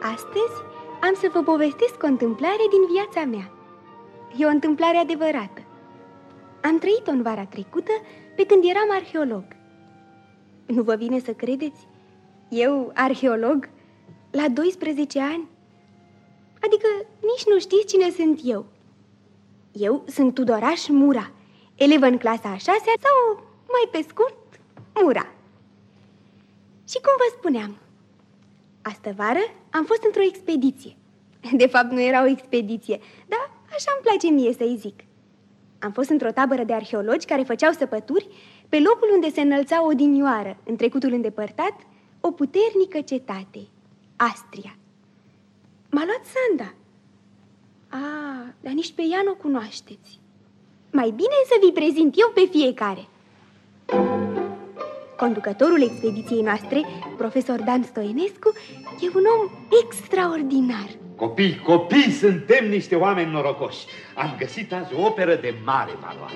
Astăzi am să vă povestesc o întâmplare din viața mea. E o întâmplare adevărată. Am trăit-o în vara trecută, pe când eram arheolog. Nu vă vine să credeți? Eu, arheolog, la 12 ani? Adică nici nu știți cine sunt eu. Eu sunt Tudoraș Mura, elevă în clasa a 6-a sau, mai pe scurt, Mura. Și cum vă spuneam, astă vară am fost într-o expediție. De fapt, nu era o expediție, dar așa îmi place mie să-i zic. Am fost într-o tabără de arheologi care făceau săpături pe locul unde se înălța odinioară, în trecutul îndepărtat, o puternică cetate, Astria. M-a luat Sanda. Dar nici pe ea nu o cunoașteți. Mai bine să vi prezint eu pe fiecare. Conducătorul expediției noastre, profesor Dan Stoenescu, e un om extraordinar. Copii, suntem niște oameni norocoși. Am găsit azi o operă de mare valoare.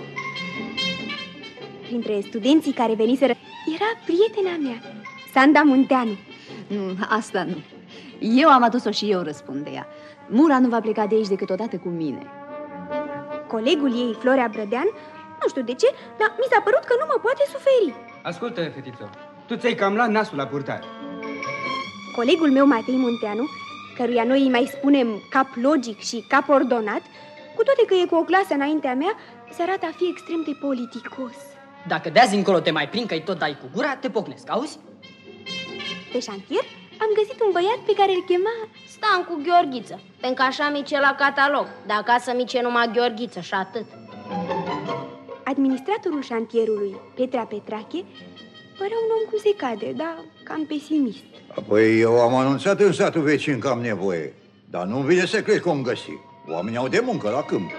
Printre studenții care veniseră era prietena mea, Sanda Munteanu. Asta nu. Eu am adus-o și eu răspund de ea. Mura nu va pleca de aici decât odată cu mine. Colegul ei, Florea Brădean, nu știu de ce, dar mi s-a părut că nu mă poate suferi. Ascultă, fetiță, tu ți-ai cam luat nasul la purtare. Colegul meu, Matei Munteanu, căruia noi îi mai spunem cap logic și cap ordonat, cu toate că e cu o clasă înaintea mea, se arată a fi extrem de politicos. Dacă de azi încolo te mai prind că-i tot dai cu gura, te pocnesc, auzi? Pe șantier am găsit un băiat pe care îl chema Stancu Gheorghiță, pentru că așa mice la catalog, dar acasă mice numai Gheorghiță și atât. Administratorul șantierului, Petra Petrache, părea un om cum se cade, dar cam pesimist. Apoi eu am anunțat în satul vecin că am nevoie, dar nu vine să cred că o-mi găsi. Oamenii au de muncă la câmp.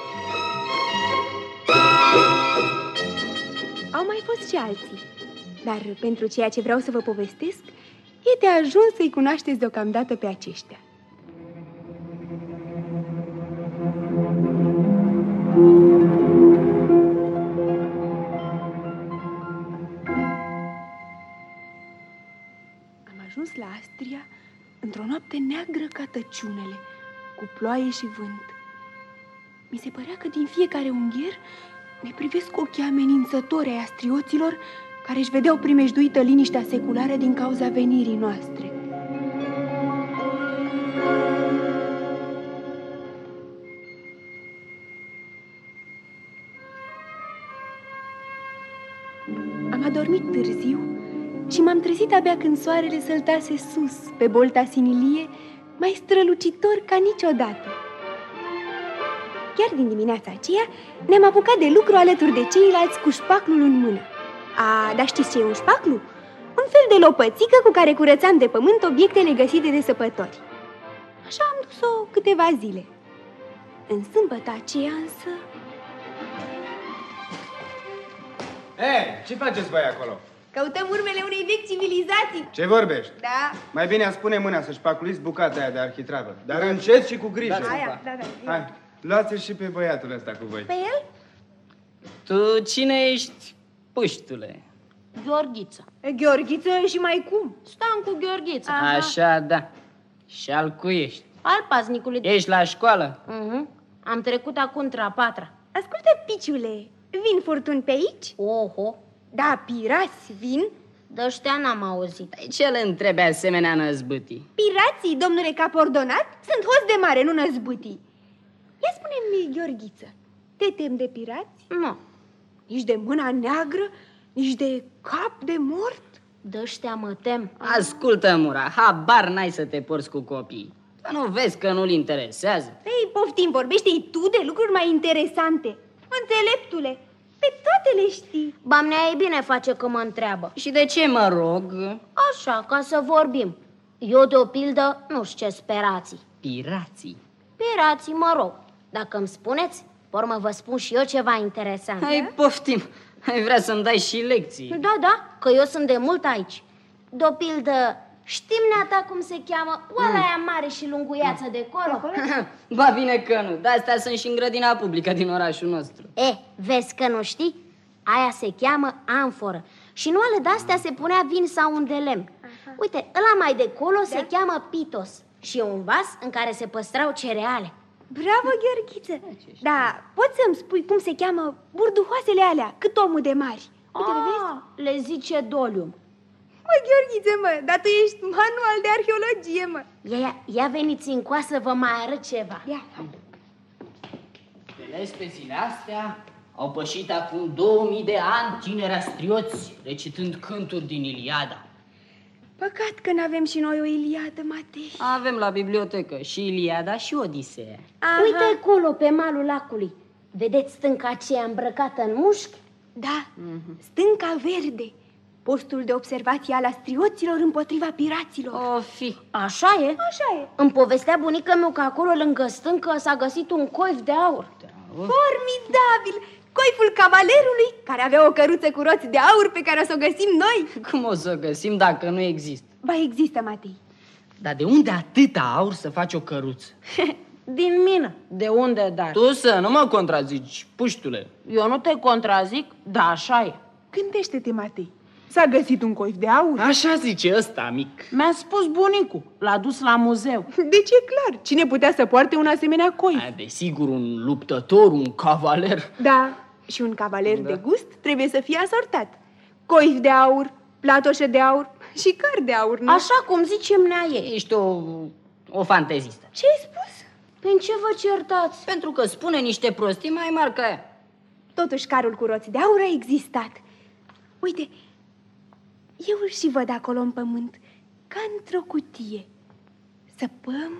Au mai fost și alții, dar pentru ceea ce vreau să vă povestesc, e de ajuns să-i cunoașteți deocamdată pe aceștia. Am ajuns la Astria într-o noapte neagră ca tăciunele, cu ploaie și vânt. Mi se părea că din fiecare ungher ne privesc ochii amenințători ai astrioților care își vedeau primejduită liniștea seculară din cauza venirii noastre. Am adormit târziu și m-am trezit abia când soarele săltase sus, pe bolta sinilie, mai strălucitor ca niciodată. Chiar din dimineața aceea ne-am apucat de lucru alături de ceilalți cu șpaclul în mână. Dar știți ce e un șpaclu? Un fel de lopățică cu care curățam de pământ obiectele găsite de săpători. Așa am dus-o câteva zile. În sâmbătă aceea însă... Ce faceți voi acolo? Căutăm urmele unei vechi civilizații. Ce vorbești? Da. Mai bine îmi spune mâna să-și paculiți bucata aia de arhitravă. Dar încet și cu grijă. Da. Hai, luați-l și pe băiatul ăsta cu voi. Pe el? Tu cine ești, puștule? Gheorghiță. Gheorghiță și mai cum? Stancu Gheorghiță. Așa, da. Și al cui ești? Al paznicului. Ești la școală? Am trecut acum între-a patra. Ascultă, piciule, vin furtuni pe aici? Oho. Da, pirați vin? De ăștia n-am auzit. Ce le întrebe asemenea năzbâtii? Pirații, domnule cap ordonat, sunt hoți de mare, nu năzbâtii. Ia spune-mi, Gheorghiță, te tem de pirați? Nu. Nici de mâna neagră, nici de cap de mort? De ăștia mă tem. Ascultă, Mura, habar n-ai să te porți cu copii. Că nu vezi că nu-l interesează? Ei, poftim, vorbește-i tu de lucruri mai interesante. Înțeleptule, pe toate le știi. Bamnea e bine face că mă întreabă. Și de ce mă rog? Așa, ca să vorbim. Eu, de o pildă, nu știu ce sperații. Pirații? Pirații, mă rog. Dacă îmi spuneți, pe urmă vă spun și eu ceva interesant. Hai, poftim. Ai vrea să-mi dai și lecții? Da, că eu sunt de mult aici. De o pildă, știm neata cum se cheamă oala aia mare și lunguiață de acolo? Ba bine că nu, de-astea sunt și în grădina publică din orașul nostru. Vezi că nu știi? Aia se cheamă amforă. Și în oale de-astea se punea vin sau un de lemn. Uite, ăla mai de colo se cheamă pitos. și un vas în care se păstrau cereale. Bravo, Gheorghiță! Da, poți să-mi spui cum se cheamă burduhoasele alea, cât omul de mari? Uite, le vezi? Le zice dolium. Mă, Gheorghiță, mă, dar tu ești manual de arheologie, mă. Ia veniți în coa să vă mai arăt ceva. Ia. Telespezile astea au pășit acum 2000 de ani tineri astrioți, recitând cânturi din Iliada. Păcat că n-avem și noi o Iliadă, Matei. Avem la bibliotecă și Iliada și Odiseea. Aha. Uite acolo, pe malul lacului. Vedeți stânca aceea îmbrăcată în mușchi? Da, stânca verde, postul de observație al astrioților împotriva piraților. O fi. Așa e? Așa e. Îmi povestea bunica meu că acolo lângă stâncă s-a găsit un coif de aur. Formidabil! Coiful cavalerului, care avea o căruță cu roți de aur pe care o să o găsim noi. Cum o să o găsim dacă nu există? Ba, există, Matei. Dar de unde atâta aur să faci o căruță? Din mină. De unde, dar? Tu să nu mă contrazici, puștule. Eu nu te contrazic, dar așa e. Gândește-te, Matei. S-a găsit un coif de aur? Așa zice ăsta mic. Mi-a spus bunicul. L-a dus la muzeu. Deci e clar. Cine putea să poarte un asemenea coif? Desigur, un luptător, un cavaler. Da, și un cavaler de gust trebuie să fie asortat. Coif de aur, platoșe de aur și căr de aur, nu? Așa cum zicem nea ei. Ești o fantezistă. Ce ai spus? Prin ce vă certați? Pentru că spune niște prostii mai mari ca ea. Totuși, carul cu roți de aur a existat. Uite, eu îl și văd acolo în pământ, ca într-o cutie. Săpăm,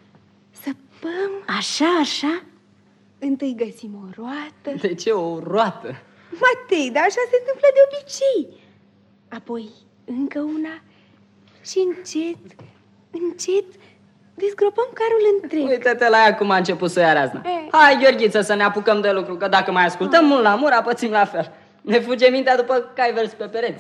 Așa? întâi găsim o roată. De ce o roată? Matei, dar așa se întâmplă de obicei. Apoi încă una și încet dezgropăm carul întreg. Uite-te la ea cum a început să ia razna. Hai, Gheorghiță, să ne apucăm de lucru, că dacă mai ascultăm mult la mura, pățim la fel. Ne fuge mintea după cai vers pe pereți.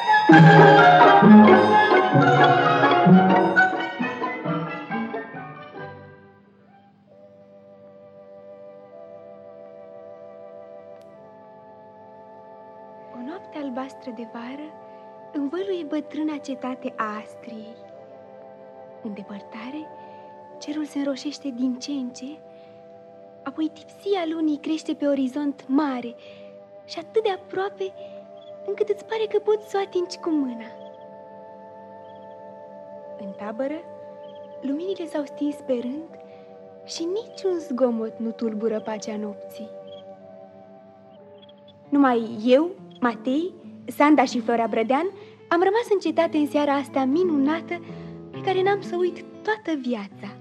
O noapte albastră de vară învăluie bătrâna cetate a Astriei. În depărtare, cerul se înroșește din ce în ce, apoi tipsia lunii crește pe orizont mare și atât de aproape încât îți pare că poți să o atingi cu mâna. În tabără, luminile s-au stins pe rând și niciun zgomot nu tulbură pacea nopții. Numai eu, Matei, Sanda și Florea Brădean am rămas în cetate în seara asta minunată pe care n-am să uit toată viața.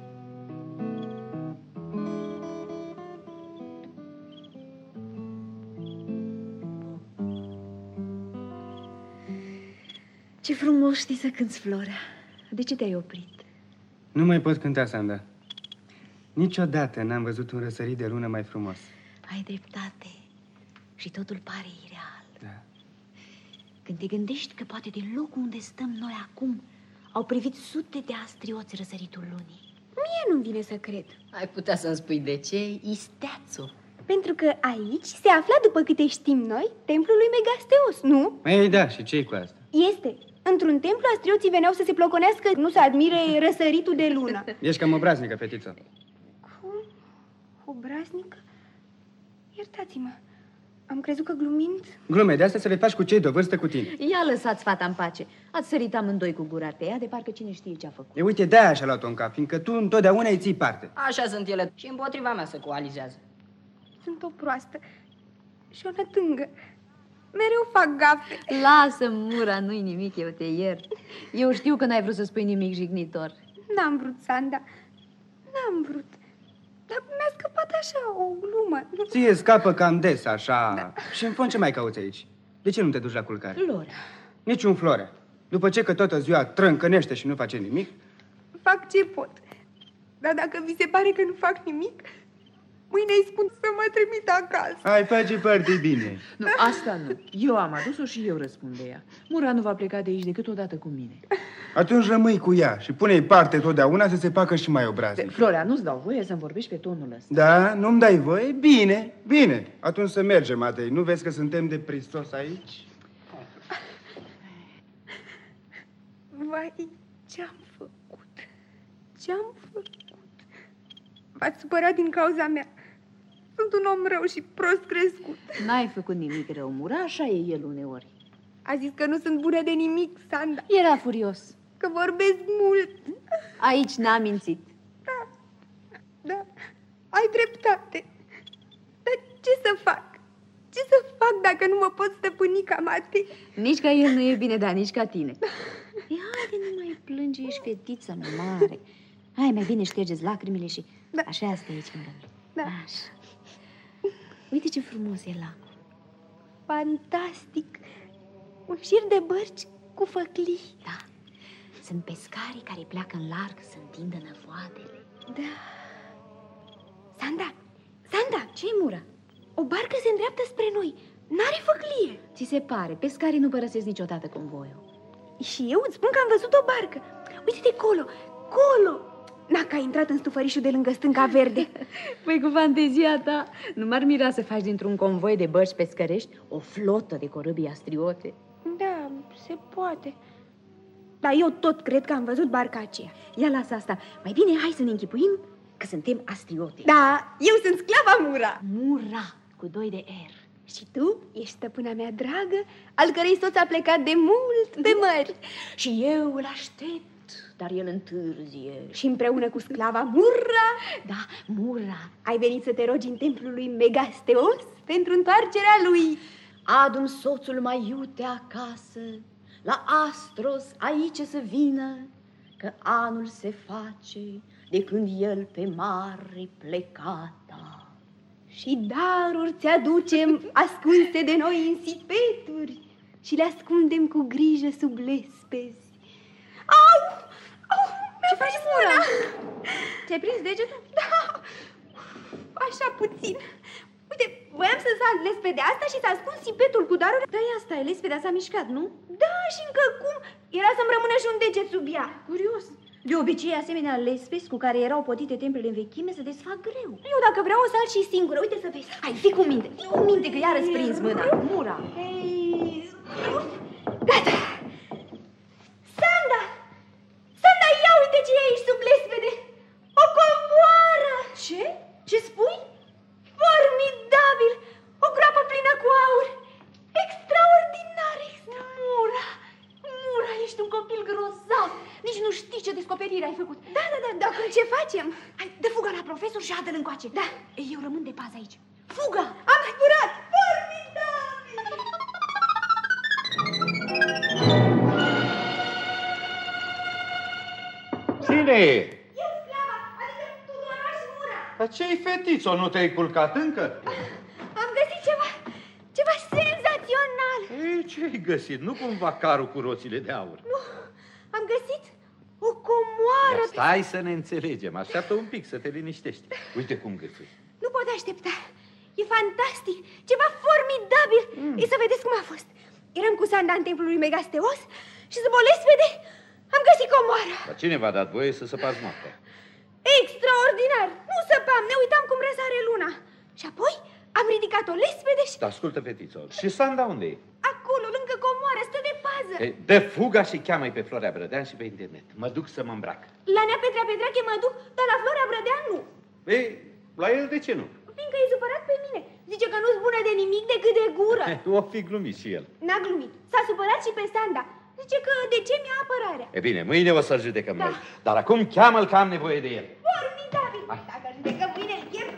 Ce frumos știi să cânți, Florea. De ce te-ai oprit? Nu mai pot cânta, Sanda. Niciodată n-am văzut un răsărit de lună mai frumos. Ai dreptate. Și totul pare ireal. Da. Când te gândești că poate din locul unde stăm noi acum au privit sute de astrioți răsăritul lunii. Mie nu-mi vine să cred. Ai putea să-mi spui de ce? Isteațul. Pentru că aici se afla, după câte știm noi, templul lui Megasteos, nu? Ei, da, și ce-i cu asta? Este. Într-un templu, astrioții veneau să se ploconească, nu să admire răsăritul de lună. Ești cam obraznică, fetiță. Cum? Obraznică? Iertați-mă. Am crezut că glumind... Glume de astea să le faci cu cei de vârstă cu tine. Ia lăsați fata în pace. Ați sărit amândoi cu gura pe ea, de parcă cine știe ce a făcut. E, uite, de-aia și-a luat-o în cap, fiindcă tu întotdeauna îi ții parte. Așa sunt ele și împotriva mea se coalizează. Sunt o proastă și o nătângă. Mereu fac gafe. Lasă, Mura, nu-i nimic, eu te iert. Eu știu că n-ai vrut să spui nimic jignitor. N-am vrut, Sanda. N-am vrut. Dar mi-a scăpat așa o glumă. Ție scapă cam des, așa. Da. Și în fond ce mai cauți aici? De ce nu te duci la culcare? Flora. Niciun Florea. După ce că toată ziua trâncănește și nu face nimic. Fac ce pot. Dar dacă vi se pare că nu fac nimic, mâine îi spun să mă trimit acasă. Ai face foarte bine. Nu, asta nu. Eu am adus-o și eu răspund de ea. Mura nu va pleca de aici decât odată cu mine. Atunci rămâi cu ea și pune-i parte totdeauna să se facă și mai obraznic. Florea, nu-ți dau voie să-mi vorbești pe tonul ăsta. Da? Nu-mi dai voie? Bine, bine. Atunci să mergem, Matei. Nu vezi că suntem de pristos aici? Vai, ce-am făcut? Ce-am făcut? V-ați supărat din cauza mea. Sunt un om rău și prost crescut. N-ai făcut nimic rău, Mura, așa e el uneori. A zis că nu sunt bună de nimic, Sanda. Era furios. Că vorbesc mult. Aici n-a mințit. Da, ai dreptate. Dar ce să fac? Ce să fac dacă nu mă pot stăpâni ca Matei? Nici ca el nu e bine, dar nici ca tine. Haide, nu mai plânge, ești fetiță mare. Hai, mai bine ștergeți lacrimile și așa stai aici lângă mine. Da. Așa. Uite ce frumos e lacul. Fantastic. Un șir de bărci cu făclii. Da. Sunt pescarii care pleacă în larg să întindă năvoadele. Da. Sanda, Ce-i, Mura? o barcă se îndreaptă spre noi. N-are făclie. Ți se pare, pescarii nu părăsesc niciodată convoiul. Și eu îți spun că am văzut o barcă. Uite-te colo. N-a că a intrat în stufărișul de lângă stânca verde. Păi cu fantezia ta, nu m-ar mira să faci dintr-un convoi de bărci pescărești o flotă de corăbii astriote. Da, se poate. Dar eu tot cred că am văzut barca aceea. Ia lasă asta. Mai bine hai să ne închipuim că suntem astriote. Da, eu sunt sclava Mura. Mura, cu 2 de R. Și tu ești stăpâna mea dragă, al cărei soț a plecat de mult pe mări. Și eu îl aștept, dar el întârzie. Și împreună cu sclava Mura, Da, Mura, ai venit să te rogi în templul lui Megasteos pentru întoarcerea lui. adu-mi soțul mai iute acasă, la Astros aici să vină, că anul se face de când el pe mare plecata. Și daruri ți-aducem ascunse de noi în sipeturi și le ascundem cu grijă sub lespezi. Au! Ce faci, Mura? Te-ai prins degetul? Da, așa puțin. Uite, voiam să sar lespedea asta și să ascund sipetul cu daruri. Da, ia stai, lespedea s-a mișcat, nu? Da, și încă cum? Era să-mi rămână și un deget sub ea. Curios. De obicei, asemenea lespezi cu care erau potite templele în vechime se desfac greu. Eu dacă vreau o sar și singură, uite să vezi. Hai, fii cu minte, că iar îți prins mâna. Mura. Gata. Sanda, ia uite ce e aici sub lespede. O comoară. Ce? Ce spui? Formidabil. O groapă plină cu aur. Extraordinar. Mura, ești un copil grozav. Nici nu știi ce descoperire ai făcut. Da, dar ce facem? Hai, dă fuga la profesor și adă-l încoace. Da. Eu rămân de pază aici. Fuga! Am zburat. Formidabil. Cine e? Eu, sclava, adică Tudoraș Mura. Dar ce-i, fetițo? Nu te-ai culcat încă? Am găsit ceva senzațional. Ei, ce-ai găsit? Nu cumva carul cu roțile de aur? Nu, am găsit o comoară. Stai să ne înțelegem. Așteaptă un pic să te liniștești. Uite cum găsești. Nu pot aștepta. E fantastic, ceva formidabil. Ei, să vedeți cum a fost. Eram cu Sanda în templul lui Megasteos și sub o lespede am găsit comoara. Dar cine v-a dat voie să săpați noaptea? Extraordinar! Nu săpam, ne uitam cum răsare luna. Și apoi am ridicat o lespede și... Ascultă, fetițo. Și Sanda unde e? Acolo, lângă comoară, stă de pază. Ei, dă fuga și cheamă-i pe Florea Brădean și pe internet. Mă duc să mă îmbrac. La Nea Petrea Petrache mă duc, dar la Florea Brădean nu. Ei, la el de ce nu? Fiindcă e supărat pe mine. Zice că nu-s bună de nimic decât de gură. O fi glumit și el. N-a glumit. S-a supărat și pe Sanda. Zice că de ce mi-a apărarea. E bine, mâine o să-l judecăm noi. Dar acum cheamă-l că am nevoie de el. Formidabil! Dacă judecăm mâine, îl chem.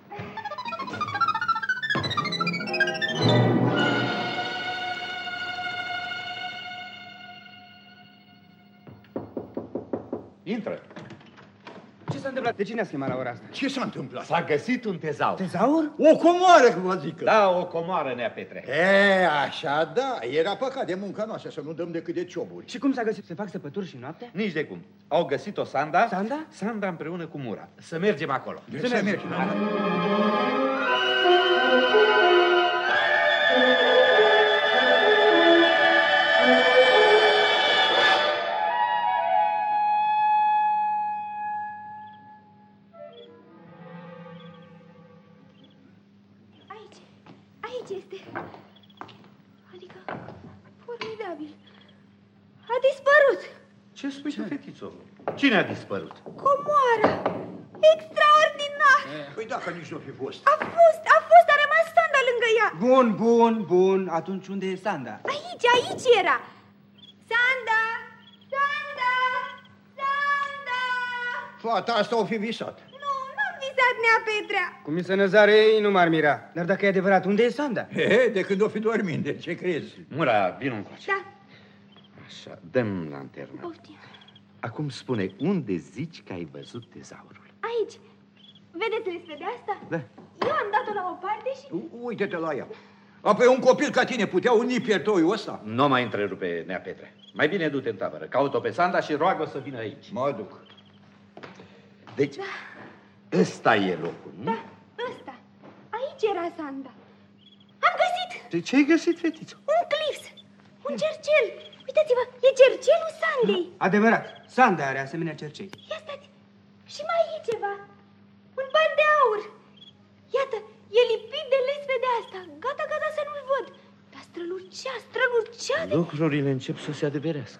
Intră. Ce s-a întâmplat? De ce ne-ați chemat la ora asta? Ce s-a întâmplat? S-a găsit un tezaur. Tezaur? O comoară, că vă zic. Da, o comoară, Nea Petre. E, așa da. Era păcat de munca noastră să nu dăm decât de cioburi. Și cum s-a găsit? Se fac săpături și noaptea? Nici de cum. Au găsit-o Sanda. Sanda? Sanda împreună cu Mura. Să mergem acolo. Să mergem. Aici este. Adică, formidabil. A dispărut. Ce spui tu, fetițo? Cine a dispărut? Comoara! Extraordinar! Păi dacă nici nu fi fost. A fost, a rămas Sanda lângă ea. Bun. Atunci unde e Sanda? Aici era. Sanda! Fata asta o fi visat. Nu, n-am visat, Nea Petrea. Cum mi se năzare ei, nu m-ar mira. Dar dacă e adevărat, unde e Sanda? De când o fi dormind, de ce crezi? Mura, vino încoace. Da. Așa, dăm lanterna. Poftim. Acum spune, unde zici că ai văzut tezaurul? Aici. Vedeți lestea asta? Da. Eu am dat-o la o parte și... Uite-te la ea. Apoi un copil ca tine putea uni piertoiul ăsta? Nu mai întrerupe, Nea Petre. Mai bine du-te în tabără, caut-o pe Sanda și roagă să vină aici. Mă duc. Deci, ăsta e locul, nu? Da, ăsta. Aici era Sanda. Am găsit! De ce ai găsit, fetiță? Un clips, un cercel. Uitați-vă, e cercelul Sandei. Adevărat, Sanda are asemenea cercei. Ia stați, și mai e ceva. Un ban de aur. Iată, e lipit de lespe de asta. Gata să nu-l văd. Dar strălucea de... Lucrurile încep să se adeverească.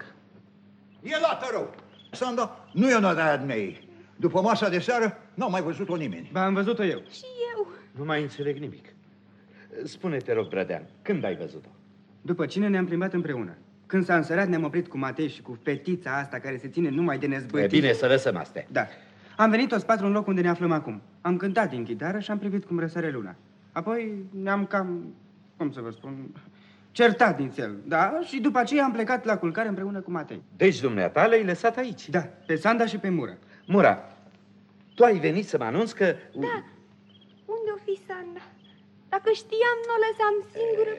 E lată rău. Sanda nu e una de aia mei. După masa de seară, n-am mai văzut-o nimeni. Ba, am văzut-o eu. Și eu. Nu mai înțeleg nimic. Spune, te rog, Brădean, când ai văzut-o? După cine ne-am plimbat împreună. Când s-a însărat, ne-am oprit cu Matei și cu fetița asta care se ține numai de năzbătiri. E bine să lăsăm astea. Da. Am venit o spatru în loc unde ne aflăm acum. Am cântat din chitară și am privit cum răsare luna. Apoi ne-am cam, cum să vă spun, certat nițel. Da, și după aceea am plecat la culcare împreună cu Matei. Deci dumneata le-ai lăsat aici? Da, pe Sanda și pe Mura. Mura, tu ai venit să mă anunți că... Da. Unde o fi Sanda? Dacă știam, nu o lăsam singură.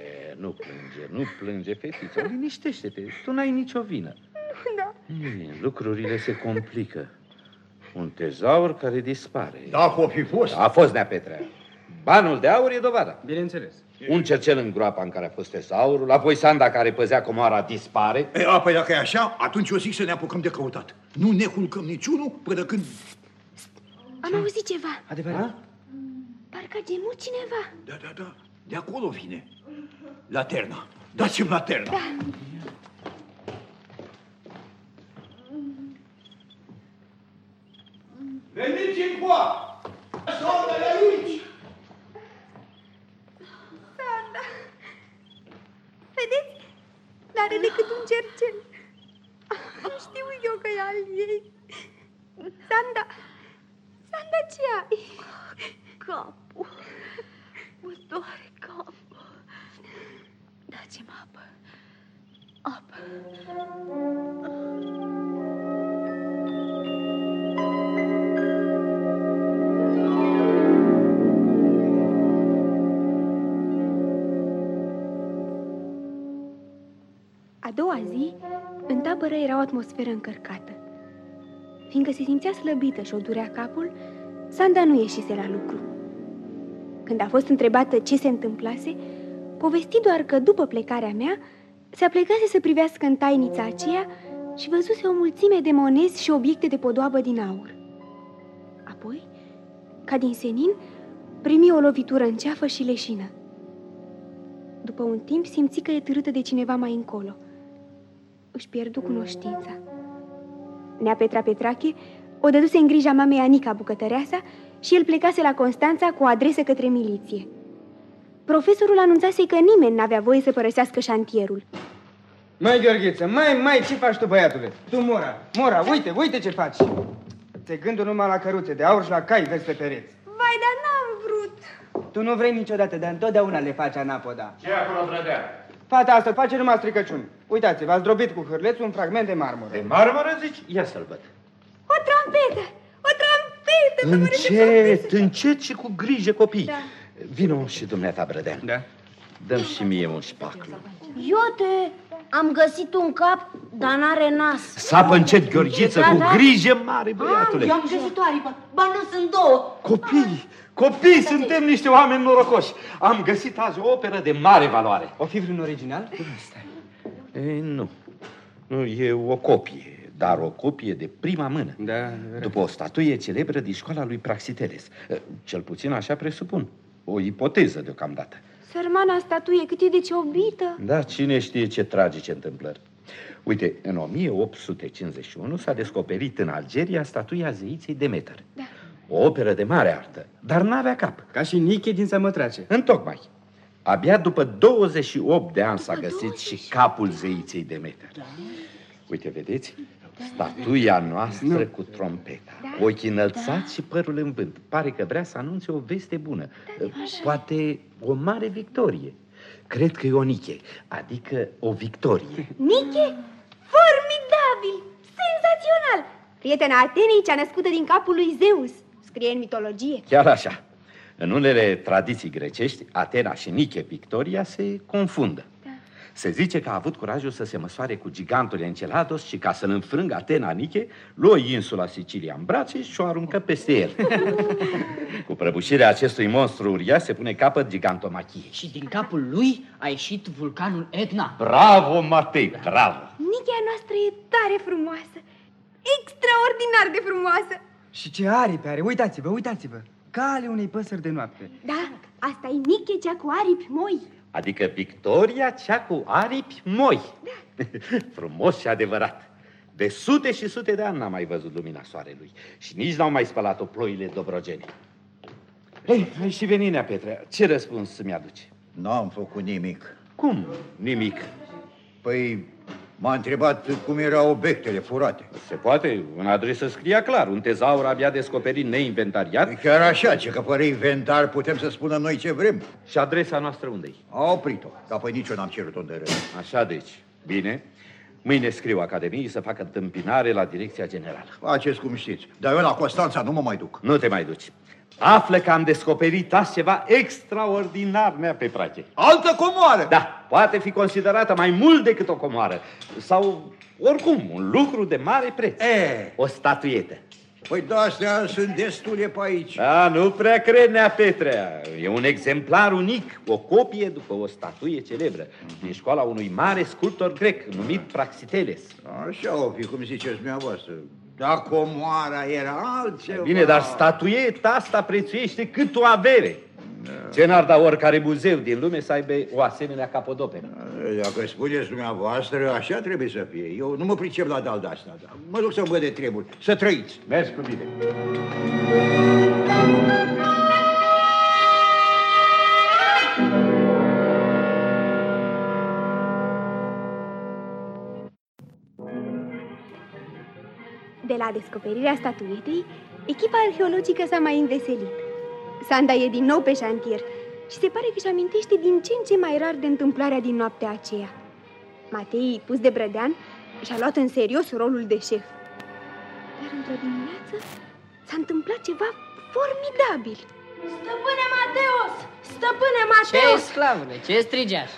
Nu plânge, fetiță, liniștește-te, tu n-ai nicio vină. Da. Lucrurile se complică. Un tezaur care dispare. Dacă o fi fost. A fost, Nea Petrea. Banul de aur e dovada. Bineînțeles. Un cercel în groapa în care a fost tezaurul, apoi Sanda care păzea comoara dispare. Apoi dacă e așa, atunci eu zic să ne apucăm de căutat. Nu ne culcăm niciunul până când... Am auzit ceva. Adevărat? Parcă a gemut cineva. Da. De acolo vine. Laterna. Dați-mi laterna. Da. Veniți încoa! Sanda e aici! Sanda. Vedeți? N-are decât un cercel. Știu eu că e al ei. Sanda ce ai? Capul. Mă doare capul. Dați-mi apă. A doua zi, în tabără era o atmosferă încărcată. Fiindcă se simțea slăbită și o durea capul, Sanda nu ieșise la lucru. Când a fost întrebată ce se întâmplase, povesti doar că după plecarea mea se aplecase să privească în tainița aceea și văzuse o mulțime de monezi și obiecte de podoabă din aur. Apoi, ca din senin, primi o lovitură în ceafă și leșină. După un timp simți că e târâtă de cineva mai încolo. Își pierdu cunoștința. Nea Petra Petrache o dăduse în grija mamei Anica bucătăreasa și el plecase la Constanța cu o adresă către miliție. Profesorul anunțase că nimeni n-avea voie să părăsească șantierul. Măi, Gheorghiță, mai, ce faci tu, băiatule? Tu, Mura, uite ce faci. Ți-e gândul numai la căruțe de aur și la cai vezi pe pereți. Vai, dar n-am vrut. Tu nu vrei niciodată, dar întotdeauna le faci anapoda. Ce acolo, Brădean? Fata asta face numai stricăciuni. Uitați-vă, ați zdrobit cu hârleț un fragment de marmură. De marmură, zici? Ia să-l văd. O trompetă! Încet și cu grijă, copii. Da. Vino și dumneata, Brădean. Da? Dăm și mie un șpaclu. Iote, am găsit un cap, dar n-are nas. Sapă încet, Gheorghiță, cu grijă mare, băiatule. Eu am găsit o aripă. Ba nu, sunt două. Copii, suntem niște oameni norocoși. Am găsit azi o operă de mare valoare. O fi vreun original? Nu, e o copie, dar o copie de prima mână. Da. După o statuie celebră din școala lui Praxiteles. Cel puțin așa presupun. O ipoteză deocamdată. Sărmana statuie, cât e de ciobită. Da, cine știe ce tragice întâmplări. Uite, în 1851 s-a descoperit în Algeria statuia zeiței Demeter. Da. O operă de mare artă, dar n-avea cap. Ca și Niche din Samătrace. Întocmai. Abia după 28 de ani s-a găsit și capul zeiței Demeter. Da. Uite, vedeți? Statuia noastră cu trompeta, ochii înălțați și părul în vânt. Pare că vrea să anunțe o veste bună, poate o mare victorie. Cred că e o Niche, adică o victorie. Niche? Formidabil! Senzațional! Prietena Atenei, cea născută din capul lui Zeus, scrie în mitologie. Chiar așa. În unele tradiții grecești, Atena și Niche Victoria se confundă. Se zice că a avut curajul să se măsoare cu gigantul Encelados și ca să-l înfrângă Atena Niche, luă insula Sicilia în brațe și o aruncă peste el. Cu prăbușirea acestui monstru uriaș se pune capăt gigantomachiei. Și din capul lui a ieșit vulcanul Etna. Bravo, Matei, bravo! Nichea noastră e tare frumoasă, extraordinar de frumoasă. Și ce aripi are, uitați-vă, uitați-vă, ca ale unei păsări de noapte. Da, asta e Niche, cea cu aripi moi. Adică Victoria, cea cu aripi moi. Da. Frumos și adevărat. De sute și sute de ani n-am mai văzut lumina soarelui și nici n-au mai spălat-o ploile dobrogene. Ei, ai și venit, Nea Petre. Ce răspuns mi-aduce? N-am făcut nimic. Cum nimic? Păi m-a întrebat cum erau obiectele furate. Se poate, în adresă scria clar, un tezaur abia descoperit neinventariat. Chiar așa, ce că fără inventar putem să spunem noi ce vrem. Și adresa noastră unde-i? A oprit-o, dar păi nici eu n-am cerut-o de rău. Așa deci, bine. Mâine scriu Academiei să facă întâmpinare la direcția generală. Faceți cum știți, dar eu la Constanța nu mă mai duc. Nu te mai duci. Află că am descoperit azi ceva extraordinar, Nea Petrache. Altă comoară! Da, poate fi considerată mai mult decât o comoară. Sau, oricum, un lucru de mare preț. O statuietă. Păi de-astea sunt destule pe aici. Da, nu prea cred, Nea Petrea. E un exemplar unic, o copie după o statuie celebră din școala unui mare sculptor grec numit Praxiteles. Așa o fi, cum ziceți dumneavoastră. Dar comoara era altceva. Bine, dar statuieta asta prețuiește cât o avere. Ce n-ar da oricare muzeu din lume să aibă o asemenea capodoperă? Dacă spuneți dumneavoastră, așa trebuie să fie. Eu nu mă pricep la de asta. Mă duc să văd de treburi. Să trăiți. Mergi cu bine. De la descoperirea statuietei, echipa arheologică s-a mai înveselit. Sanda e din nou pe șantier și se pare că își amintește din ce în ce mai rar de întâmplarea din noaptea aceea. Matei, pus de brădean, și-a luat în serios rolul de șef. Dar într-o dimineață s-a întâmplat ceva formidabil. Stăpâne Mateos! Stăpâne Mateos! Ce sclavule, ce strigeaș?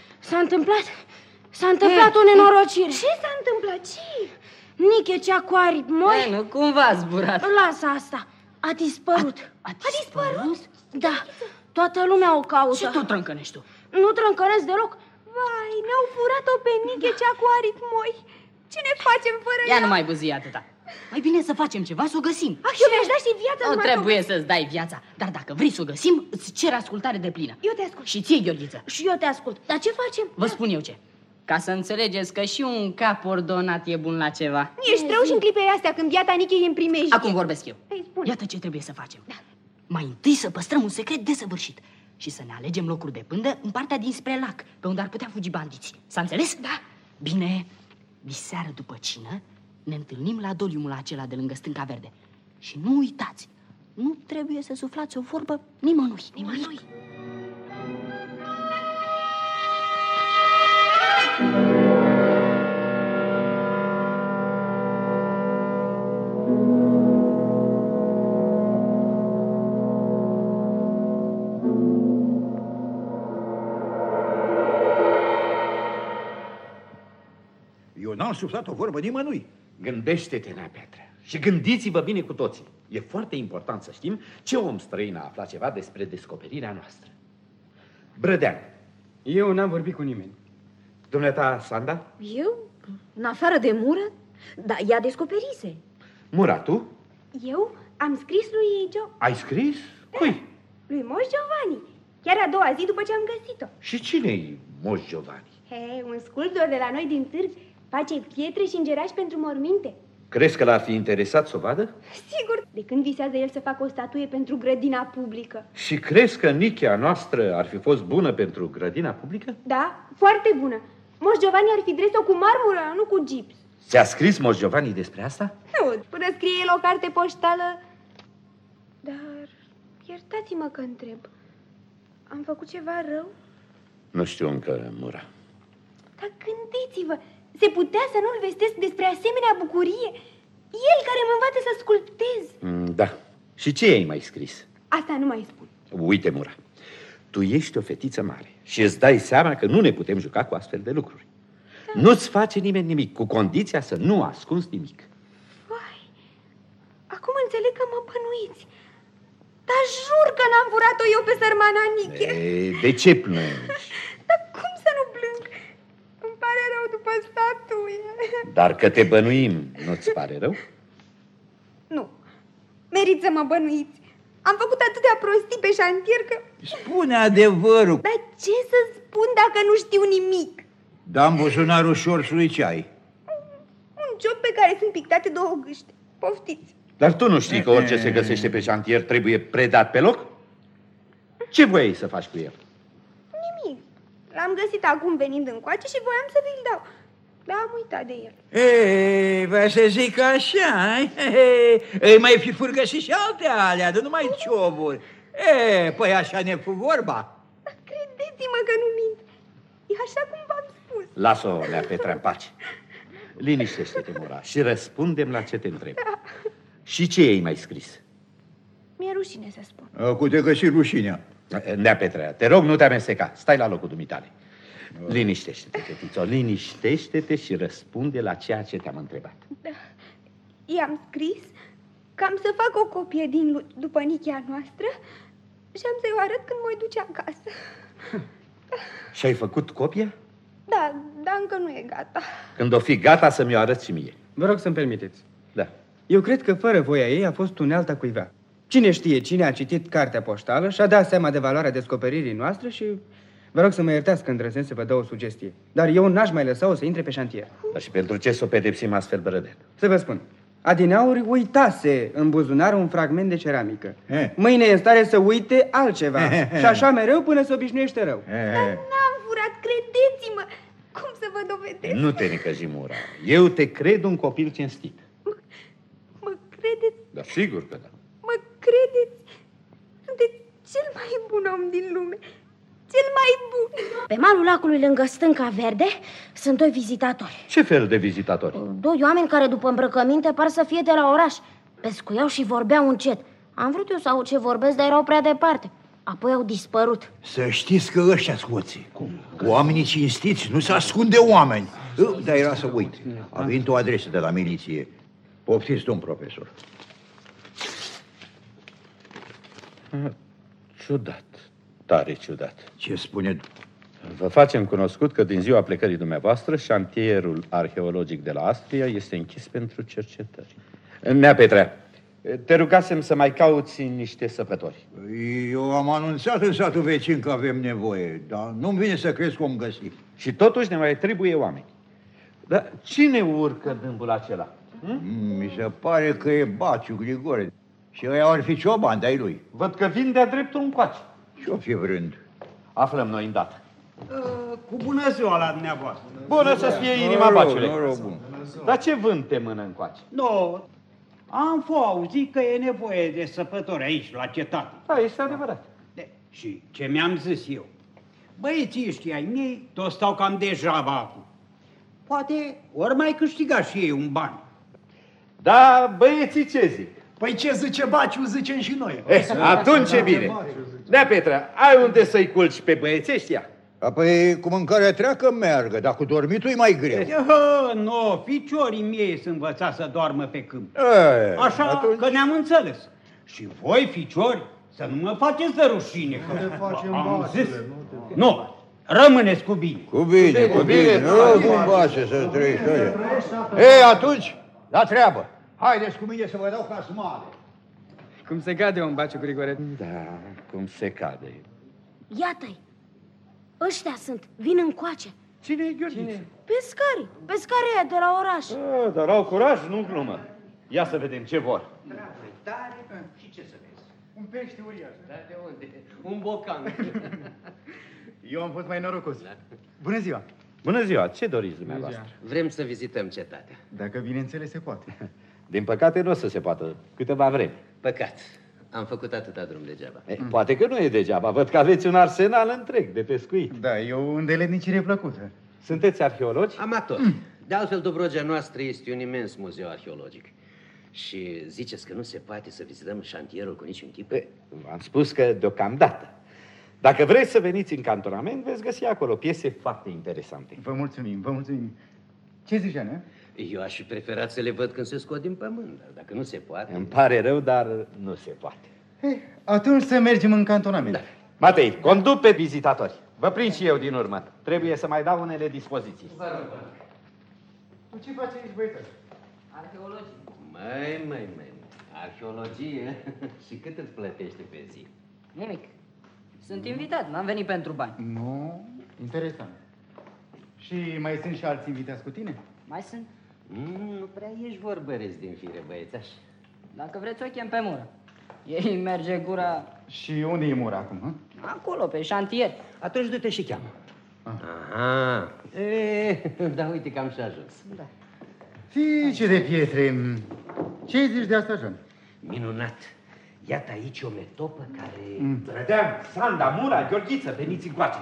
S-a întâmplat o nenorocire. Ce s-a întâmplat? Ce? Niche, cea cu aripi moi... Nu cumva a zburat. Lasă asta. A dispărut. A dispărut? Da. Toată lumea o caută. Și tu trâncănești tu? Nu trâncănesc deloc. Vai, ne-au furat-o pe Niche, cea cu aripi moi. Ce ne facem fără ea? Ia nu mai bâzi atâta. Mai bine să facem ceva, să o găsim. Eu mi-aș da și viața. Nu trebuie să-ți dai viața, dar dacă vrei să o găsim, îți cer ascultare de plină. Eu te ascult. Și ție, Gheorghiță. Și eu te ascult. Dar ce facem? Vă spun eu ce. Ca să înțelegeți că și un cap ordonat e bun la ceva. Ești rău și în clipele astea când biata Niche e în primejdie. Acum vorbesc eu. Iată ce trebuie să facem. Da. Mai întâi să păstrăm un secret desăvârșit și să ne alegem locuri de pândă în partea dinspre lac, pe unde ar putea fugi bandiți. S-a înțeles? Da. Bine, diseară după cină ne întâlnim la doliumul acela de lângă Stânca Verde. Și nu uitați, nu trebuie să suflați o vorbă nimănui. Eu n-am suflat o vorbă nimănui. Gândește-te, Nea Petre, și gândiți-vă bine cu toții. E foarte important să știm ce om străin a aflat ceva despre descoperirea noastră. Brădean. Eu n-am vorbit cu nimeni. Dumneata, Sanda? Eu? În afară de Mură? Da, ea descoperise. Mura, tu? Eu am scris lui Ai scris? Cui? Lui Moș Giovanni. Chiar a doua zi după ce am găsit-o. Și cine-i Moș Giovanni? Un sculptor de la noi din târg. Face pietre și îngerași pentru morminte. Crezi că l-ar fi interesat să o vadă? Sigur, de când visează el să facă o statuie pentru grădina publică. Și crezi că nichea noastră ar fi fost bună pentru grădina publică? Da, foarte bună. Moș Giovanni ar fi dres-o cu marmură, nu cu gips. Ți-a scris Moș Giovanni despre asta? Nu, până scrie el o carte poștală. Dar iertați-mă că întreb. Am făcut ceva rău? Nu știu încă, Mura. Dar gândiți-vă, se putea să nu-l vestesc despre asemenea bucurie? El care mă învață să sculptez. Da. Și ce ai mai scris? Asta nu mai spun. Uite, Mura, tu ești o fetiță mare și îți dai seama că nu ne putem juca cu astfel de lucruri. Da. Nu-ți face nimeni nimic, cu condiția să nu ascunzi nimic. Vai, acum înțeleg că mă bănuiți. Dar jur că n-am furat-o eu pe sărmana Niche. De ce plângi? Dar cum să nu plâng? Îmi pare rău după statuie. Dar că te bănuim, nu-ți pare rău? Nu, merit să mă bănuiți. Am făcut atâtea prostii pe șantier că... Spune adevărul. Dar ce să spun dacă nu știu nimic? Da, în buzunarul șorțului ce ai? Un ciop pe care sunt pictate 2 gâște. Poftiți. Dar tu nu știi că orice se găsește pe șantier trebuie predat pe loc? Ce voiai să faci cu el? Nimic. L-am găsit acum venind încoace și voiam să vi-l dau. Dar am uitat de el. Ei, vă să zic așa, ei, mai fi furgăsit și alte alea, de numai cioburi. Păi așa ne fu vorba. Dar credeți-mă că nu mint. E așa cum v-am spus. Lasă-o, Lea Petra, în pace. Liniștește-te, Mura, și răspundem la ce te întreb. Da. Și ce ai mai scris? Mi-e rușine să spun. Cu te găsi rușinea. Lea Petra, te rog, nu te amesteca. Stai la locul dumitale. Liniștește-te, fetițo, liniștește-te și răspunde la ceea ce te-am întrebat. Da. I-am scris că am să fac o copie după nichea noastră și am să-i o arăt când mă duce acasă. Și ai făcut copia? Da, dar încă nu e gata. Când o fi gata să mi-o arăți și mie. Vă rog să-mi permiteți. Da. Eu cred că fără voia ei a fost unealta cuiva. Cine știe cine a citit cartea poștală și-a dat seama de valoarea descoperirii noastre și... Vă rog să mă iertați că îndrăznesc să vă dau o sugestie. Dar eu n-aș mai lăsa-o să intre pe șantier. Dar și pentru ce să o pedepsim astfel, Brăden? Să vă spun. Adineauri uitase în buzunar un fragment de ceramică. Mâine e în stare să uite altceva. Și așa mereu până se obișnuiește rău. Dar n-am furat, credeți-mă. Cum să vă dovedesc? Nu te necăji, Mura. Eu te cred un copil cinstit. Mă credeți? Da, sigur că da. Mă credeți? Sunteți cel mai bun om din lume. Cel mai bun. Pe malul lacului lângă stânca verde sunt 2 vizitatori. Ce fel de vizitatori? 2 oameni care după îmbrăcăminte par să fie de la oraș. Pescuiau și vorbeau încet. Am vrut eu să aud ce vorbesc, dar erau prea departe. Apoi au dispărut. Să știți că ăștia scoți. Oamenii cinstiți nu se ascunde oameni. Dar era să uit. A venit o adresă de la miliție. Poftiți, domn profesor. Ciudat. Tare ciudat. Ce spune? Vă facem cunoscut că din ziua plecării dumneavoastră șantierul arheologic de la Astria este închis pentru cercetări. Nea Petre, te rugasem să mai cauți niște săpători. Eu am anunțat în satul vecin că avem nevoie, dar nu-mi vine să crezi că om găsi. Și totuși ne mai trebuie oameni. Dar cine urcă dâmbul acela? Mi se pare că e Baciu Grigore. Și ăia ar fi ciobani de-ai lui. Văd că vin de-a dreptul încoace. Ce-o fi vrând? Aflăm noi îndată. Cu bună ziua la dumneavoastră. Bună să fie inima, Baciule. Bun. Dar ce vânt te mână încoace? Nu, am auzit că e nevoie de săpători aici, la cetate. Da, este adevărat. Și ce mi-am zis eu? Băieții ăștia ai mei toți stau cam degeaba acum. Poate ori mai câștiga și ei un ban. Da, băieții ce zic? Păi ce zice Baciu, zicem și noi. Atunci e bine. Nea Petra, ai unde să-i culci pe băieții ăștia? Apoi cu mâncarea treacă meargă, dar cu dormitul e mai greu. Nu, ficiorii mei sunt învățați să doarmă pe câmp. Așa atunci... că ne-am înțeles. Și voi, ficiori, să nu mă faceți de rușine. Că am zis. Nu, rămâneți cu bine. Cu bine, cu bine. Nu, cum face să trăiești. Ei, atunci, la treabă. Haideți cu mine să vă dau casmale. Cum se cade un Baciu Grigore? Da, cum se cade. Iată-i. Ăștia sunt. Vin încoace. Cine e Gheorghiță? Pescarii. Pescarii aia de la oraș. Dar au curaj, nu glumă. Ia să vedem ce vor. Tare, și ce să vezi? Un pește uriaș. Da, de unde? Un bocan. Eu am fost mai norocos. Bună ziua! Bună ziua, ce doriți dumneavoastră? Vrem să vizităm cetatea. Dacă bineînțeles se poate. Din păcate nu o să se poată câteva vreme. Păcat. Am făcut atâta drum degeaba. Poate că nu e degeaba. Văd că aveți un arsenal întreg de pescuit. Da, e o îndeletnicire plăcută. Sunteți arheologi? Amator. De altfel, Dobrogea noastră este un imens muzeu arheologic. Și ziceți că nu se poate să vizităm șantierul cu niciun chip? V-am spus că deocamdată. Dacă vreți să veniți în cantonament, veți găsi acolo piese foarte interesante. Vă mulțumim, vă mulțumim. Ce zici, Ana? Eu aș fi preferat să le văd când se scot din pământ, dar dacă nu se poate... Îmi pare rău, dar nu se poate. Atunci să mergem în cantonament. Da. Matei, conduc pe vizitatori. Vă prind și eu din urmă. Trebuie să mai dau unele dispoziții. Vă rog. Tu ce faci aici, băiețel? Arheologie. Măi. Arheologie? Și cât îți plătește pe zi? Nimic. Sunt invitat, n-am venit pentru bani. Nu, interesant. Și mai sunt și alți invitați cu tine? Mai sunt? Nu prea ești vorbăresc din fire, băiețaș. Dacă vreți o chem pe mură. Ei merge gura... Și unde e mura acum, hă? Acolo, pe șantier. Atunci du-te și cheamă. Aha. Da, uite că am și ajuns. Da. Fiice de pietre, ce zici de asta, Jean? Minunat. Iată aici o metopă care... Rădeam, Sanda, Mura, Gheorghiță, veniți încoace.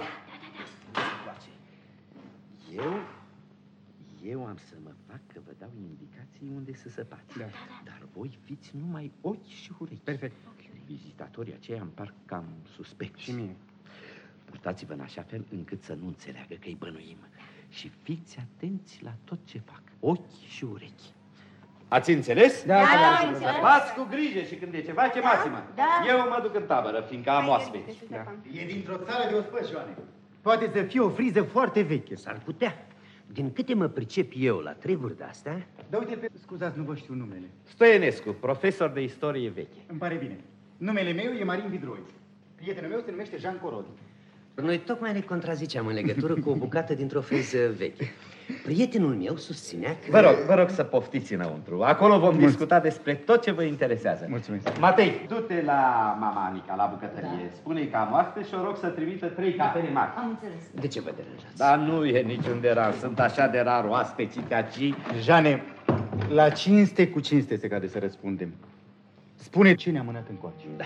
Eu am să mă fac că vă dau indicații unde să săpați. Da. Dar voi fiți numai ochi și urechi. Perfect. Vizitatorii aceia îmi par cam suspecți. Și mie. Purtați-vă în așa fel încât să nu înțeleagă că îi bănuim. Și fiți atenți la tot ce fac. Ochi și urechi. Ați înțeles? Da, înțeles. Săpați cu grijă și când e ceva, chemați-mă. Da. Eu mă duc în tabără, fiindcă am oaspeți. E dintr-o țară de ospăți, Ioane. Poate să fie o friză foarte veche. S-ar putea. Din câte mă pricep eu la treburi de-astea... Da, uite, scuzați, nu vă știu numele. Stoienescu, profesor de istorie veche. Îmi pare bine. Numele meu e Marin Vidroi. Prietenul meu se numește Jean Corodi. Noi tocmai ne contraziceam în legătură cu o bucată dintr-o friză veche. Prietenul meu susținea că... Vă rog să poftiți înăuntru. Acolo vom discuta despre tot ce vă interesează. Mulțumesc. Matei, du-te la mama Anica, la bucătărie. Spune-i că am oaspeți și o rog să trimită 3 cafele mari. Am înțeles. De ce vă deranjați? Dar nu e niciun deranj. Sunt așa de rar oaspeții de aici. Jane, la cinste cu cinste se cade să răspundem. Spune ce ne-a mânat încoace. Da.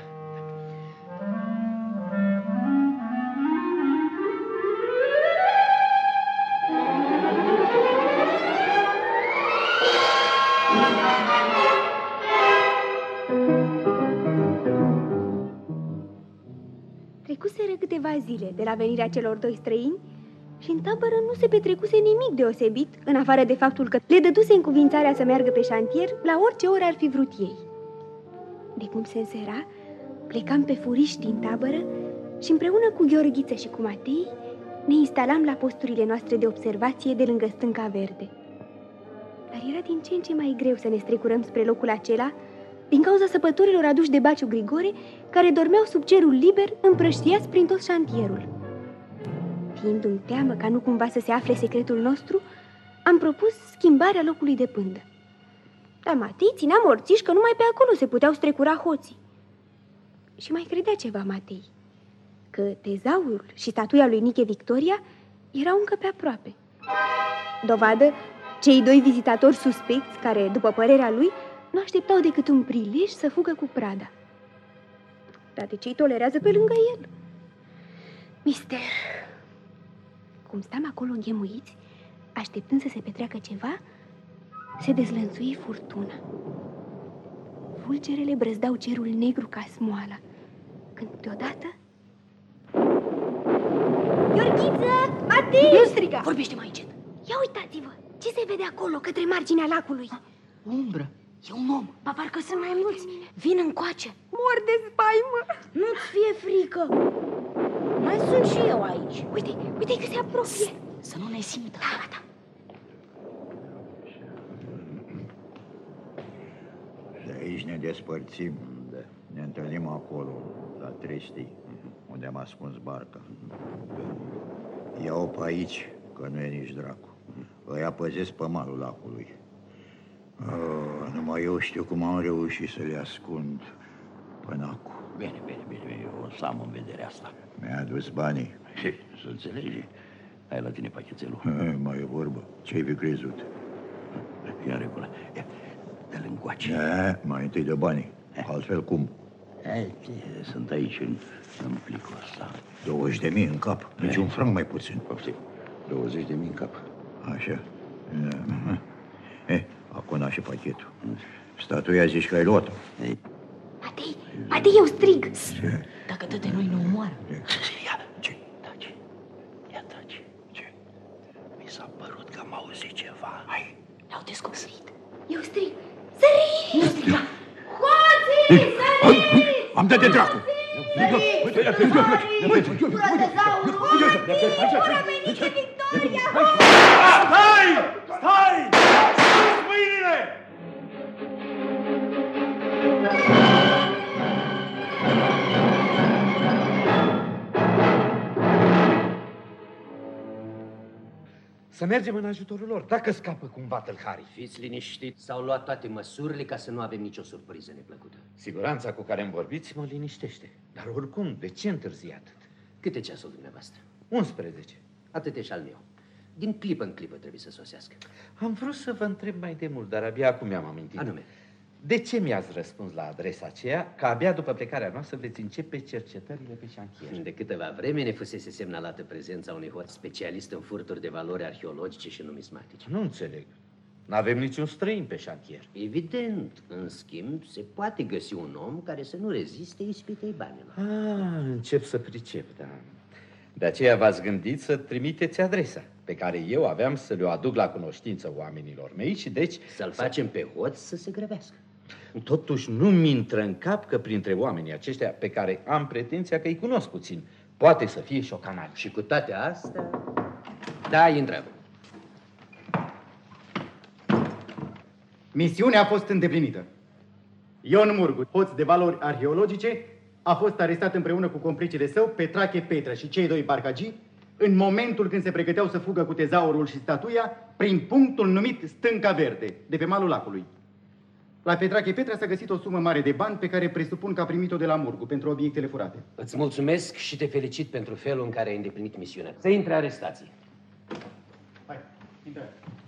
Trecuseră câteva zile de la venirea celor doi străini și în tabără nu se petrecuse nimic deosebit, în afară de faptul că le dăduse încuvințarea să meargă pe șantier la orice oră ar fi vrut ei. De cum se însera, plecam pe furiș din tabără și împreună cu Gheorghiță și cu Matei ne instalam la posturile noastre de observație de lângă stânca verde. Dar era din ce în ce mai greu să ne strecurăm spre locul acela, din cauza săpătorilor aduși de baciu Grigore, care dormeau sub cerul liber, împrăștiați prin tot șantierul. Fiindu-mi teamă ca nu cumva să se afle secretul nostru, am propus schimbarea locului de pândă. Dar Matei ținea morțiș că numai pe acolo se puteau strecura hoții. Și mai credea ceva Matei, că tezaurul și statuia lui Niche Victoria erau încă pe aproape. Dovadă, cei doi vizitatori suspecți, care, după părerea lui, nu așteptau decât un prilej să fugă cu prada. Dar de ce îi tolerează pe lângă el? Mister. Cum stam acolo înghemuiți, așteptând să se petreacă ceva, se dezlănțui furtuna. Fulgerele brăzdau cerul negru ca smoala, când deodată... Gheorghiță! Matei! Nu striga! Vorbește mai încet. Ia uitați-vă! Ce se vede acolo, către marginea lacului? O umbră. E un om. Ba, parcă sunt mai mulți. Vin încoace. Mor de spaimă! Nu-ți fie frică. Mai sunt și eu aici. Uite că se apropie. Să nu ne simtă. Da. Și aici ne despărțim. Ne întâlnim acolo, la Triștii, unde am ascuns barca. Ia-o pe aici, Că nu e nici dracu. Ăia păzesc pe malul lacului. Numai eu știu cum am reușit să le ascund până acum. Bine, o să am în vedere asta. Mi-a adus banii. Să înțelegi, ai la tine pachetelul. Mai e vorbă. Ce-ai fi crezut? E în regulă. Dă-l încoace. Mai întâi de banii. Altfel cum? Sunt aici, în plicul ăsta. 20.000 în cap. Nici un franc mai puțin. 20.000 în cap. Așa. Acum și pachetul. Statuia zici că ai luat-o. Matei, eu strig. Dacă tăte noi nu omoară. Ce? Mi s-a părut că am auzit ceva. Hai, ne-au descoperit. Eu strig. Săriți! Nu striga. Hoții, săriți! Am dat de dracu! Stai! Sus mâinile! Să mergem în ajutorul lor, dacă scapă cumva tâlharii. Fiți liniștiți, s-au luat toate măsurile ca să nu avem nicio surpriză neplăcută. Siguranța cu care îmi vorbiți mă liniștește. Dar oricum, de ce întârzi atât? Câte ceasul dumneavoastră? 11. Atât e și al meu. Din clipă în clipă trebuie să sosească. Am vrut să vă întreb mai de mult, dar abia acum mi-am amintit. Anume? De ce mi-ați răspuns la adresa aceea că abia după plecarea noastră veți începe cercetările pe șantier? De câteva vreme ne fusese semnalată prezența unui hoț specialist în furturi de valori arheologice și numismatice. Nu înțeleg. N-avem niciun străin pe șantier. Evident, în schimb, se poate găsi un om care să nu reziste ispitei banilor. Încep să pricep, da. De aceea v-ați gândit să trimiteți adresa pe care eu aveam să le aduc la cunoștință oamenilor mei și deci... Să-l facem pe hoț să se grăbească. Totuși nu-mi intră în cap că printre oamenii aceștia pe care am pretenția că îi cunosc puțin, poate să fie și o canală. Și cu toate astea... Da, intră. Misiunea a fost îndeplinită. Ion Murgu, hoț de valori arheologice, a fost arestat împreună cu complicele său, Petrache Petră și cei doi barcagii, în momentul când se pregăteau să fugă cu tezaurul și statuia prin punctul numit Stânca Verde, de pe malul lacului. La Petrache Petră s-a găsit o sumă mare de bani pe care presupun că a primit-o de la Murgu pentru obiectele furate. Îți mulțumesc și te felicit pentru felul în care ai îndeplinit misiunea. Să intre arestații. Hai, intră.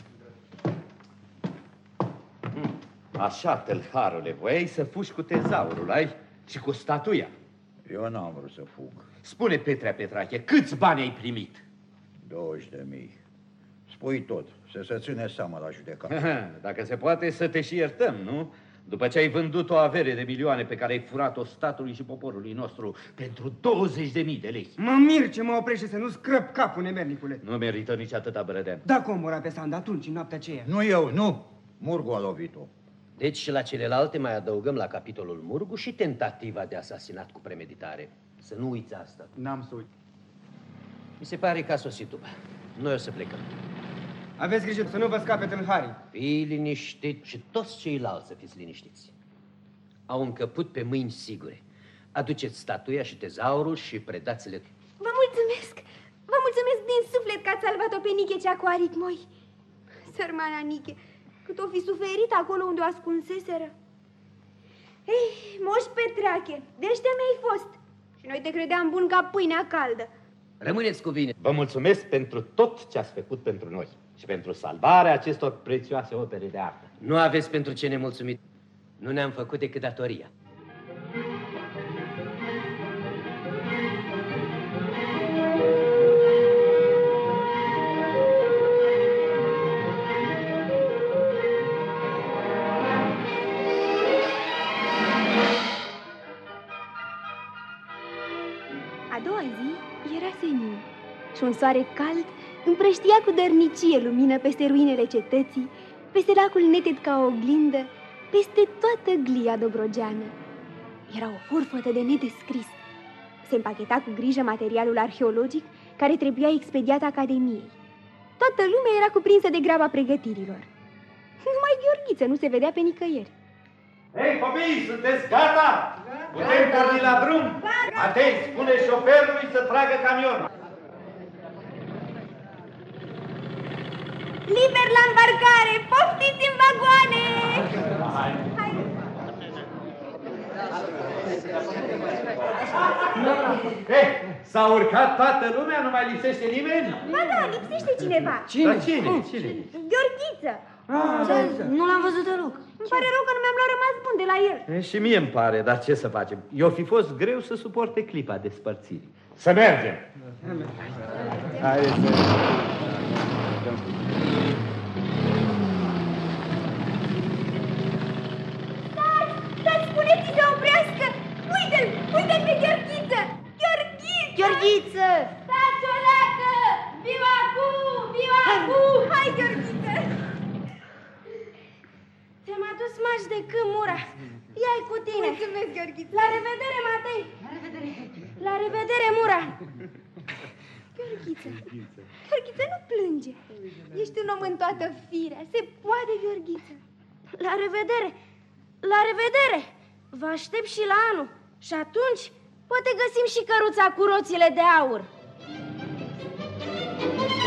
Așa, tâlharule, voiai să fugi cu tezaurul, ai? Și cu statuia. Eu n-am vrut să fug. Spune, Petrea Petrache, câți bani ai primit? 20.000. Spui tot, să se ține seama la judecată. Dacă se poate să te și iertăm, nu? După ce ai vândut o avere de milioane pe care ai furat-o statului și poporului nostru pentru 20.000 de lei. Mă mir ce mă oprește să nu scrăp capul, nemernicule. Nu merită nici atâta brădean. Da, comora pe sand atunci, în noaptea aceea. Nu eu, nu. Murgu a lovit-o. Deci și la celelalte mai adăugăm la capitolul Murgu și tentativa de asasinat cu premeditare. Să nu uiți asta. N-am să uit. Mi se pare că a sosit după. Noi o să plecăm. Aveți grijă să nu vă scape tâlharii. Fii liniștit și toți ceilalți să fiți liniștiți. Au încăput pe mâini sigure. Aduceți statuia și tezaurul și predați-le. Vă mulțumesc! Vă mulțumesc din suflet că ați salvat-o pe Niche cea cu aripi moi. Sărmana Niche, cât o fi suferit acolo unde o ascunseseră. Ei, Moș Petrache, dește mi-ai fost. Și noi te credeam bun ca pâinea caldă. Rămâneți cu bine. Vă mulțumesc pentru tot ce ați făcut pentru noi și pentru salvarea acestor prețioase opere de artă. Nu aveți pentru ce ne mulțumit. Nu ne-am făcut decât datoria. A doua zi era senin și un soare cald împrăștia cu dărnicie lumină peste ruinele cetății, peste lacul neted ca o oglindă, peste toată glia dobrogeană. Era o furfătă de nedescris. Se împacheta cu grijă materialul arheologic care trebuia expediat Academiei. Toată lumea era cuprinsă de graba pregătirilor. Numai Gheorghiță nu se vedea pe nicăieri. Hei, copii, sunteți gata? Putem porni la drum? Atenți, spune șoferului să tragă camionul. Liber la îmbarcare! Poftiți în vagoane! Hai! S-a urcat toată lumea? Nu mai lipsește nimeni? Ba da, lipsește cineva. Cine? Gheorghiță. Nu l-am văzut deloc. Îmi pare rău că nu mi-am luat rămas bun de la el. Și mie îmi pare, dar ce să facem? Eu fi fost greu să suporte clipa despărțirii. Să mergem! Hai să... Stați, spuneți-i să oprească! Uite-l pe Gheorghiță! Gheorghiță! Stați o leacă! Viva cu! Hai, Gheorghiță! Ți-am adus maș de câmp, Mura. Ia-i cu tine. Mulțumesc, Gheorghiță. La revedere, Matei. La revedere, Mura. Gheorghiță, nu plânge. Ești un om în toată firea. Se poate, Gheorghiță. La revedere. La revedere. Vă aștept și la anul. Și atunci poate găsim și căruța cu roțile de aur.